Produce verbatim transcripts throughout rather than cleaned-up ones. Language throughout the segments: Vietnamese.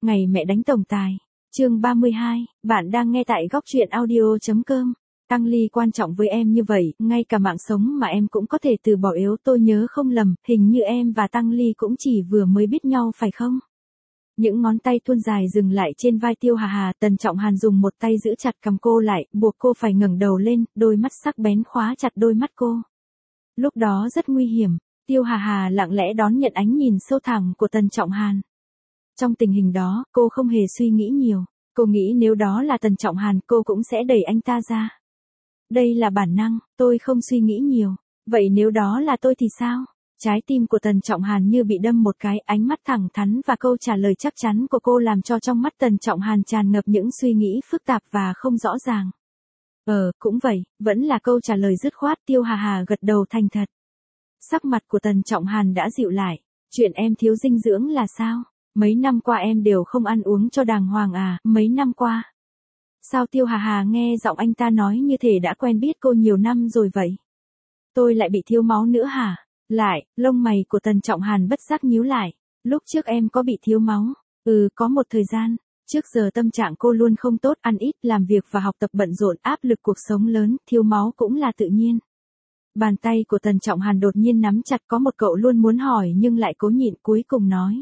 Ngày mẹ đánh tổng tài. Chương ba mươi hai, bạn đang nghe tại góc truyện audio chấm com. Tăng Ly quan trọng với em như vậy, ngay cả mạng sống mà em cũng có thể từ bỏ yếu. Tôi nhớ không lầm, hình như em và Tăng Ly cũng chỉ vừa mới biết nhau phải không? Những ngón tay thuôn dài dừng lại trên vai Tiêu Hà Hà, Tần Trọng Hàn dùng một tay giữ chặt cầm cô lại, buộc cô phải ngẩng đầu lên, đôi mắt sắc bén khóa chặt đôi mắt cô. Lúc đó rất nguy hiểm, Tiêu Hà Hà lặng lẽ đón nhận ánh nhìn sâu thẳm của Tần Trọng Hàn. Trong tình hình đó, cô không hề suy nghĩ nhiều, cô nghĩ nếu đó là Tần Trọng Hàn cô cũng sẽ đẩy anh ta ra. Đây là bản năng, tôi không suy nghĩ nhiều. Vậy nếu đó là tôi thì sao? Trái tim của Tần Trọng Hàn như bị đâm một cái, ánh mắt thẳng thắn và câu trả lời chắc chắn của cô làm cho trong mắt Tần Trọng Hàn tràn ngập những suy nghĩ phức tạp và không rõ ràng. Ờ, cũng vậy, vẫn là câu trả lời dứt khoát. Tiêu Hà Hà gật đầu thành thật. Sắc mặt của Tần Trọng Hàn đã dịu lại. Chuyện em thiếu dinh dưỡng là sao? Mấy năm qua em đều không ăn uống cho đàng hoàng à? Mấy năm qua? Sao Tiêu Hà Hà nghe giọng anh ta nói như thể đã quen biết cô nhiều năm rồi vậy? Tôi lại bị thiếu máu nữa hả? Lại, lông mày của Tần Trọng Hàn bất giác nhíu lại. Lúc trước em có bị thiếu máu? Ừ, có một thời gian. Trước giờ tâm trạng cô luôn không tốt, ăn ít, làm việc và học tập bận rộn, áp lực cuộc sống lớn, thiếu máu cũng là tự nhiên. Bàn tay của Tần Trọng Hàn đột nhiên nắm chặt, có một cậu luôn muốn hỏi nhưng lại cố nhịn, cuối cùng nói.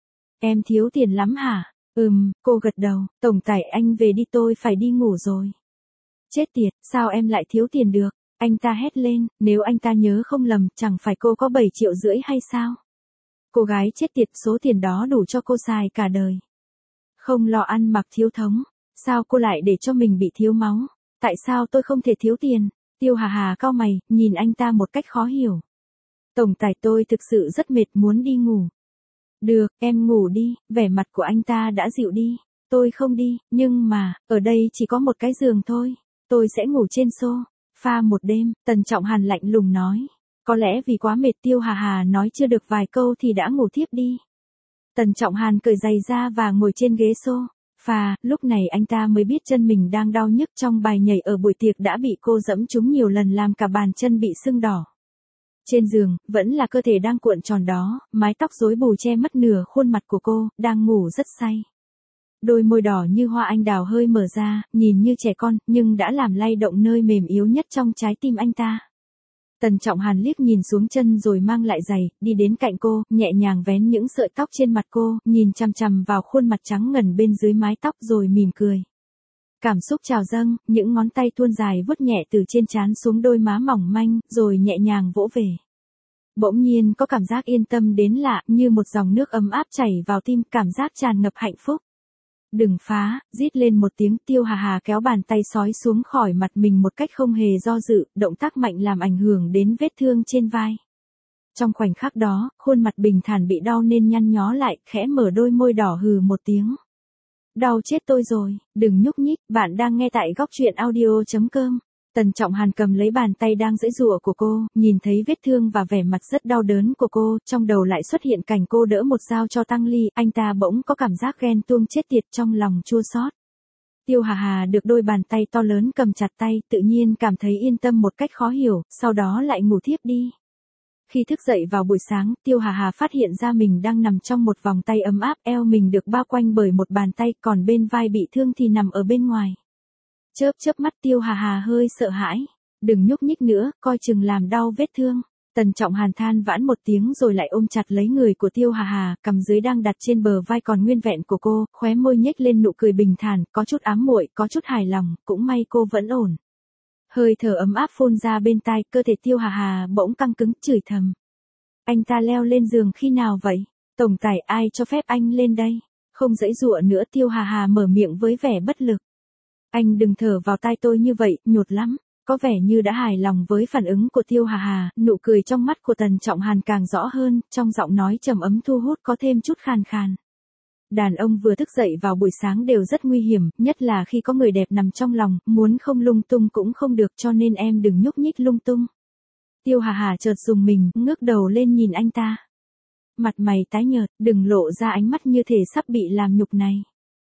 Em thiếu tiền lắm hả? Ừm, cô gật đầu. Tổng tài anh về đi, tôi phải đi ngủ rồi. Chết tiệt, sao em lại thiếu tiền được? Anh ta hét lên, nếu anh ta nhớ không lầm, chẳng phải cô có bảy triệu rưỡi hay sao? Cô gái chết tiệt, số tiền đó đủ cho cô xài cả đời. Không lo ăn mặc thiếu thống, sao cô lại để cho mình bị thiếu máu? Tại sao tôi không thể thiếu tiền? Tiêu Hà Hà cau mày, nhìn anh ta một cách khó hiểu. Tổng tài, tôi thực sự rất mệt, muốn đi ngủ. Được, em ngủ đi. Vẻ mặt của anh ta đã dịu đi. Tôi không đi, nhưng mà, ở đây chỉ có một cái giường thôi. Tôi sẽ ngủ trên sofa một đêm. Tần Trọng Hàn lạnh lùng nói. Có lẽ vì quá mệt, Tiêu Hà Hà nói chưa được vài câu thì đã ngủ thiếp đi. Tần Trọng Hàn cởi giày ra và ngồi trên ghế sofa. Lúc này anh ta mới biết chân mình đang đau nhức, trong bài nhảy ở buổi tiệc đã bị cô dẫm trúng nhiều lần làm cả bàn chân bị sưng đỏ. Trên giường, vẫn là cơ thể đang cuộn tròn đó, mái tóc rối bù che mất nửa khuôn mặt của cô, đang ngủ rất say. Đôi môi đỏ như hoa anh đào hơi mở ra, nhìn như trẻ con, nhưng đã làm lay động nơi mềm yếu nhất trong trái tim anh ta. Tần Trọng Hàn liếc nhìn xuống chân rồi mang lại giày, đi đến cạnh cô, nhẹ nhàng vén những sợi tóc trên mặt cô, nhìn chằm chằm vào khuôn mặt trắng ngần bên dưới mái tóc rồi mỉm cười. Cảm xúc trào dâng, những ngón tay thuôn dài vuốt nhẹ từ trên trán xuống đôi má mỏng manh, rồi nhẹ nhàng vỗ về. Bỗng nhiên có cảm giác yên tâm đến lạ, như một dòng nước ấm áp chảy vào tim, cảm giác tràn ngập hạnh phúc. Đừng phá, rít lên một tiếng, Tiêu Hà Hà kéo bàn tay xói xuống khỏi mặt mình một cách không hề do dự, động tác mạnh làm ảnh hưởng đến vết thương trên vai. Trong khoảnh khắc đó, khuôn mặt bình thản bị đau nên nhăn nhó lại, khẽ mở đôi môi đỏ hừ một tiếng. Đau chết tôi rồi, đừng nhúc nhích, bạn đang nghe tại góc truyện audio chấm com. Tần Trọng Hàn cầm lấy bàn tay đang giãy giụa của cô, nhìn thấy vết thương và vẻ mặt rất đau đớn của cô, trong đầu lại xuất hiện cảnh cô đỡ một dao cho Tăng Ly, anh ta bỗng có cảm giác ghen tuông chết tiệt, trong lòng chua xót. Tiêu Hà Hà được đôi bàn tay to lớn cầm chặt tay, tự nhiên cảm thấy yên tâm một cách khó hiểu, sau đó lại ngủ thiếp đi. Khi thức dậy vào buổi sáng, Tiêu Hà Hà phát hiện ra mình đang nằm trong một vòng tay ấm áp, eo mình được bao quanh bởi một bàn tay, còn bên vai bị thương thì nằm ở bên ngoài. Chớp chớp mắt, Tiêu Hà Hà hơi sợ hãi. Đừng nhúc nhích nữa, coi chừng làm đau vết thương. Tần Trọng Hàn than vãn một tiếng rồi lại ôm chặt lấy người của Tiêu Hà Hà, cằm dưới đang đặt trên bờ vai còn nguyên vẹn của cô, khóe môi nhếch lên nụ cười bình thản, có chút ám muội, có chút hài lòng, cũng may cô vẫn ổn. Hơi thở ấm áp phun ra bên tai, cơ thể Tiêu Hà Hà bỗng căng cứng, chửi thầm. Anh ta leo lên giường khi nào vậy? Tổng tài, ai cho phép anh lên đây? Không giãy giụa nữa, Tiêu Hà Hà mở miệng với vẻ bất lực. Anh đừng thở vào tai tôi như vậy, nhột lắm. Có vẻ như đã hài lòng với phản ứng của Tiêu Hà Hà, nụ cười trong mắt của Tần Trọng Hàn càng rõ hơn, trong giọng nói trầm ấm thu hút có thêm chút khàn khàn. Đàn ông vừa thức dậy vào buổi sáng đều rất nguy hiểm, nhất là khi có người đẹp nằm trong lòng, muốn không lung tung cũng không được, cho nên em đừng nhúc nhích lung tung. Tiêu Hà Hà chợt rùng mình, ngước đầu lên nhìn anh ta. Mặt mày tái nhợt, đừng lộ ra ánh mắt như thể sắp bị làm nhục này.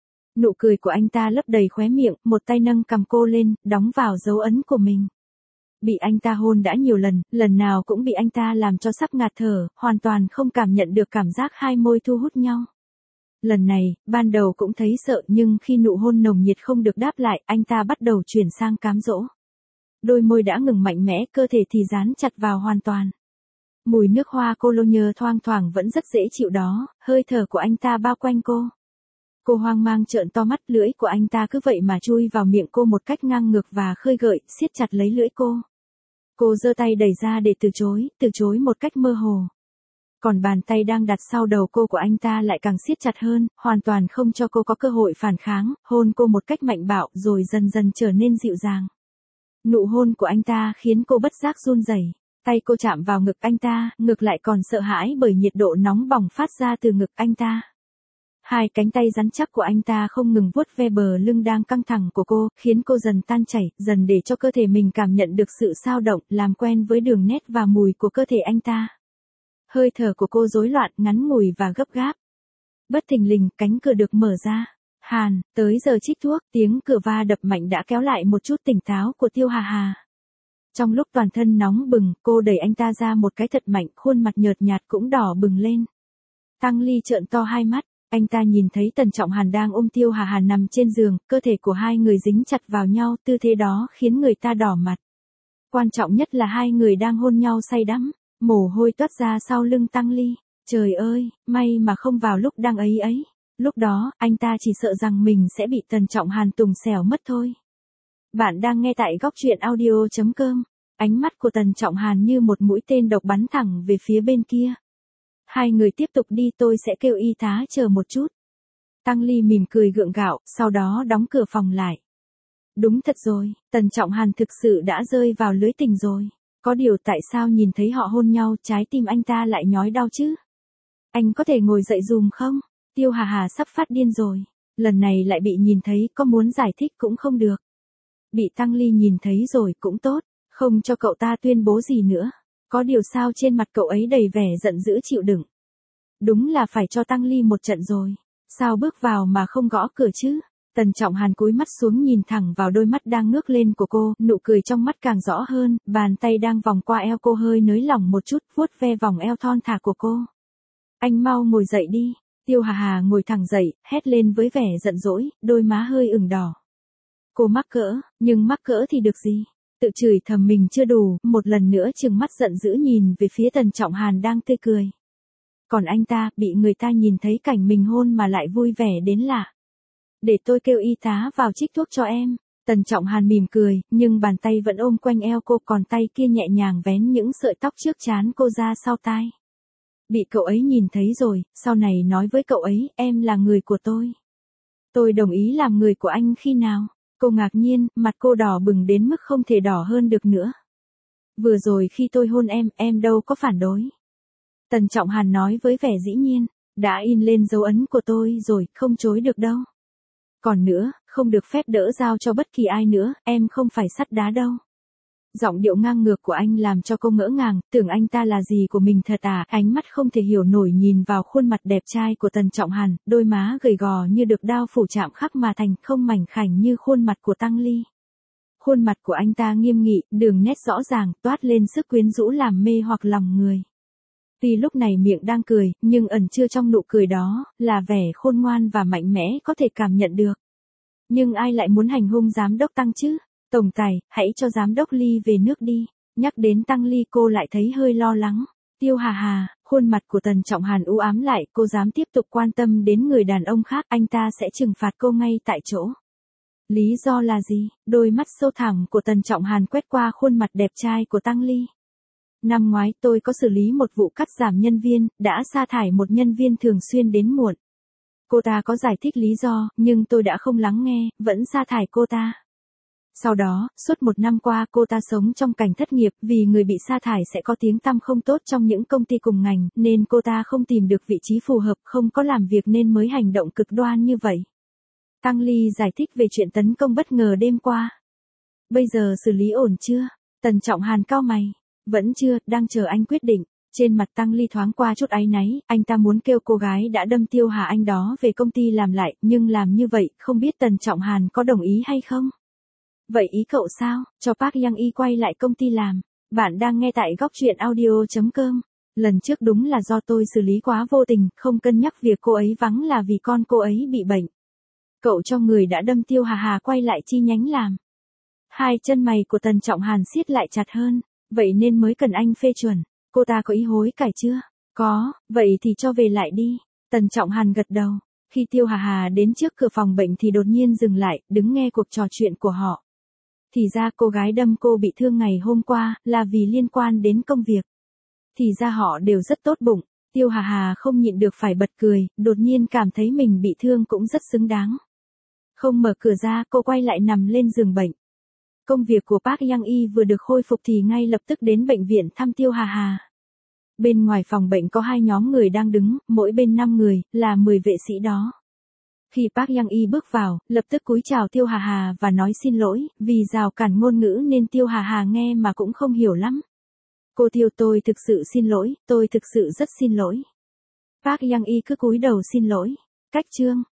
Nụ cười của anh ta lấp đầy khóe miệng, một tay nâng cầm cô lên, đóng vào dấu ấn của mình. Bị anh ta hôn đã nhiều lần, lần nào cũng bị anh ta làm cho sắp ngạt thở, hoàn toàn không cảm nhận được cảm giác hai môi thu hút nhau. Lần này, ban đầu cũng thấy sợ nhưng khi nụ hôn nồng nhiệt không được đáp lại, anh ta bắt đầu chuyển sang cám dỗ. Đôi môi đã ngừng mạnh mẽ, cơ thể thì dán chặt vào hoàn toàn. Mùi nước hoa cologne thoang thoảng vẫn rất dễ chịu đó, hơi thở của anh ta bao quanh cô. Cô hoang mang trợn to mắt, lưỡi của anh ta cứ vậy mà chui vào miệng cô một cách ngang ngược và khơi gợi, siết chặt lấy lưỡi cô. Cô giơ tay đẩy ra để từ chối, từ chối một cách mơ hồ. Còn bàn tay đang đặt sau đầu cô của anh ta lại càng siết chặt hơn, hoàn toàn không cho cô có cơ hội phản kháng, hôn cô một cách mạnh bạo rồi dần dần trở nên dịu dàng. Nụ hôn của anh ta khiến cô bất giác run rẩy. Tay cô chạm vào ngực anh ta, ngực lại còn sợ hãi bởi nhiệt độ nóng bỏng phát ra từ ngực anh ta. Hai cánh tay rắn chắc của anh ta không ngừng vuốt ve bờ lưng đang căng thẳng của cô, khiến cô dần tan chảy, dần để cho cơ thể mình cảm nhận được sự xao động, làm quen với đường nét và mùi của cơ thể anh ta. Hơi thở của cô rối loạn, ngắn ngủi và gấp gáp. Bất thình lình, cánh cửa được mở ra. Hàn, tới giờ trích thuốc, tiếng cửa va đập mạnh đã kéo lại một chút tỉnh táo của Tiêu Hà Hà. Trong lúc toàn thân nóng bừng, cô đẩy anh ta ra một cái thật mạnh, khuôn mặt nhợt nhạt cũng đỏ bừng lên. Tăng Ly trợn to hai mắt, anh ta nhìn thấy Tần Trọng Hàn đang ôm Tiêu Hà Hà nằm trên giường, cơ thể của hai người dính chặt vào nhau, tư thế đó khiến người ta đỏ mặt. Quan trọng nhất là hai người đang hôn nhau say đắm, mồ hôi toát ra sau lưng Tăng Ly. Trời ơi, may mà không vào lúc đang ấy ấy. Lúc đó, anh ta chỉ sợ rằng mình sẽ bị Tần Trọng Hàn tùng xẻo mất thôi. Bạn đang nghe tại góc truyện audio chấm com. Ánh mắt của Tần Trọng Hàn như một mũi tên độc bắn thẳng về phía bên kia. Hai người tiếp tục đi, tôi sẽ kêu y tá chờ một chút. Tăng Ly mỉm cười gượng gạo, sau đó đóng cửa phòng lại. Đúng thật rồi, Tần Trọng Hàn thực sự đã rơi vào lưới tình rồi. Có điều tại sao nhìn thấy họ hôn nhau, trái tim anh ta lại nhói đau chứ? Anh có thể ngồi dậy dùm không? Tiêu Hà Hà sắp phát điên rồi. Lần này lại bị nhìn thấy, có muốn giải thích cũng không được. Bị Tăng Ly nhìn thấy rồi cũng tốt, không cho cậu ta tuyên bố gì nữa. Có điều sao trên mặt cậu ấy đầy vẻ giận dữ chịu đựng. Đúng là phải cho Tăng Ly một trận rồi. Sao bước vào mà không gõ cửa chứ? Tần Trọng Hàn cúi mắt xuống nhìn thẳng vào đôi mắt đang ngước lên của cô, nụ cười trong mắt càng rõ hơn, bàn tay đang vòng qua eo cô hơi nới lỏng một chút, vuốt ve vòng eo thon thả của cô. Anh mau ngồi dậy đi. Tiêu Hà Hà ngồi thẳng dậy, hét lên với vẻ giận dỗi, đôi má hơi ửng đỏ. Cô mắc cỡ, nhưng mắc cỡ thì được gì? Tự chửi thầm mình chưa đủ, một lần nữa trừng mắt giận dữ nhìn về phía Tần Trọng Hàn đang tươi cười. Còn anh ta, bị người ta nhìn thấy cảnh mình hôn mà lại vui vẻ đến lạ. Để tôi kêu y tá vào trích thuốc cho em. Tần Trọng Hàn mỉm cười, nhưng bàn tay vẫn ôm quanh eo cô, còn tay kia nhẹ nhàng vén những sợi tóc trước trán cô ra sau tai. Bị cậu ấy nhìn thấy rồi, sau này nói với cậu ấy, em là người của tôi. Tôi đồng ý làm người của anh khi nào? Cô ngạc nhiên, mặt cô đỏ bừng đến mức không thể đỏ hơn được nữa. Vừa rồi khi tôi hôn em, em đâu có phản đối. Tần Trọng Hàn nói với vẻ dĩ nhiên, đã in lên dấu ấn của tôi rồi, không chối được đâu. Còn nữa, không được phép đỡ dao cho bất kỳ ai nữa, em không phải sắt đá đâu. Giọng điệu ngang ngược của anh làm cho cô ngỡ ngàng, tưởng anh ta là gì của mình thật à, ánh mắt không thể hiểu nổi nhìn vào khuôn mặt đẹp trai của Tần Trọng Hàn, đôi má gầy gò như được đao phủ chạm khắc mà thành, không mảnh khảnh như khuôn mặt của Tăng Ly. Khuôn mặt của anh ta nghiêm nghị, đường nét rõ ràng, toát lên sức quyến rũ làm mê hoặc lòng người. Tuy lúc này miệng đang cười, nhưng ẩn chứa trong nụ cười đó, là vẻ khôn ngoan và mạnh mẽ có thể cảm nhận được. Nhưng ai lại muốn hành hung giám đốc Tăng chứ? Tổng tài, hãy cho giám đốc Ly về nước đi. Nhắc đến Tăng Ly cô lại thấy hơi lo lắng. Tiêu Hà Hà, khuôn mặt của Tần Trọng Hàn u ám lại, cô dám tiếp tục quan tâm đến người đàn ông khác, anh ta sẽ trừng phạt cô ngay tại chỗ. Lý do là gì? Đôi mắt sâu thẳm của Tần Trọng Hàn quét qua khuôn mặt đẹp trai của Tăng Ly. Năm ngoái tôi có xử lý một vụ cắt giảm nhân viên, đã sa thải một nhân viên thường xuyên đến muộn. Cô ta có giải thích lý do, nhưng tôi đã không lắng nghe, vẫn sa thải cô ta. Sau đó, suốt một năm qua cô ta sống trong cảnh thất nghiệp, vì người bị sa thải sẽ có tiếng tăm không tốt trong những công ty cùng ngành, nên cô ta không tìm được vị trí phù hợp, không có làm việc nên mới hành động cực đoan như vậy. Tăng Ly giải thích về chuyện tấn công bất ngờ đêm qua. Bây giờ xử lý ổn chưa? Tần Trọng Hàn cau mày. Vẫn chưa, đang chờ anh quyết định. Trên mặt Tăng Ly thoáng qua chút áy náy, anh ta muốn kêu cô gái đã đâm Tiêu Hà Anh đó về công ty làm lại, nhưng làm như vậy, không biết Tần Trọng Hàn có đồng ý hay không? Vậy ý cậu sao, cho Park Yang Y quay lại công ty làm? Bạn đang nghe tại góc truyện audio chấm com. Lần trước đúng là do tôi xử lý quá vô tình, không cân nhắc việc cô ấy vắng là vì con cô ấy bị bệnh. Cậu cho người đã đâm Tiêu Hà Hà quay lại chi nhánh làm. Hai chân mày của Tần Trọng Hàn siết lại chặt hơn, vậy nên mới cần anh phê chuẩn. Cô ta có ý hối cải chưa? Có, vậy thì cho về lại đi. Tần Trọng Hàn gật đầu. Khi Tiêu Hà Hà đến trước cửa phòng bệnh thì đột nhiên dừng lại, đứng nghe cuộc trò chuyện của họ. Thì ra cô gái đâm cô bị thương ngày hôm qua, là vì liên quan đến công việc. Thì ra họ đều rất tốt bụng. Tiêu Hà Hà không nhịn được phải bật cười, đột nhiên cảm thấy mình bị thương cũng rất xứng đáng. Không mở cửa ra, cô quay lại nằm lên giường bệnh. Công việc của Park Yang Y vừa được khôi phục thì ngay lập tức đến bệnh viện thăm Tiêu Hà Hà. Bên ngoài phòng bệnh có hai nhóm người đang đứng, mỗi bên năm người, là mười vệ sĩ đó. Khi Park Yang Y bước vào, lập tức cúi chào Tiêu Hà Hà và nói xin lỗi, vì rào cản ngôn ngữ nên Tiêu Hà Hà nghe mà cũng không hiểu lắm. Cô Tiêu, tôi thực sự xin lỗi, tôi thực sự rất xin lỗi. Park Yang Y cứ cúi đầu xin lỗi. Cách chương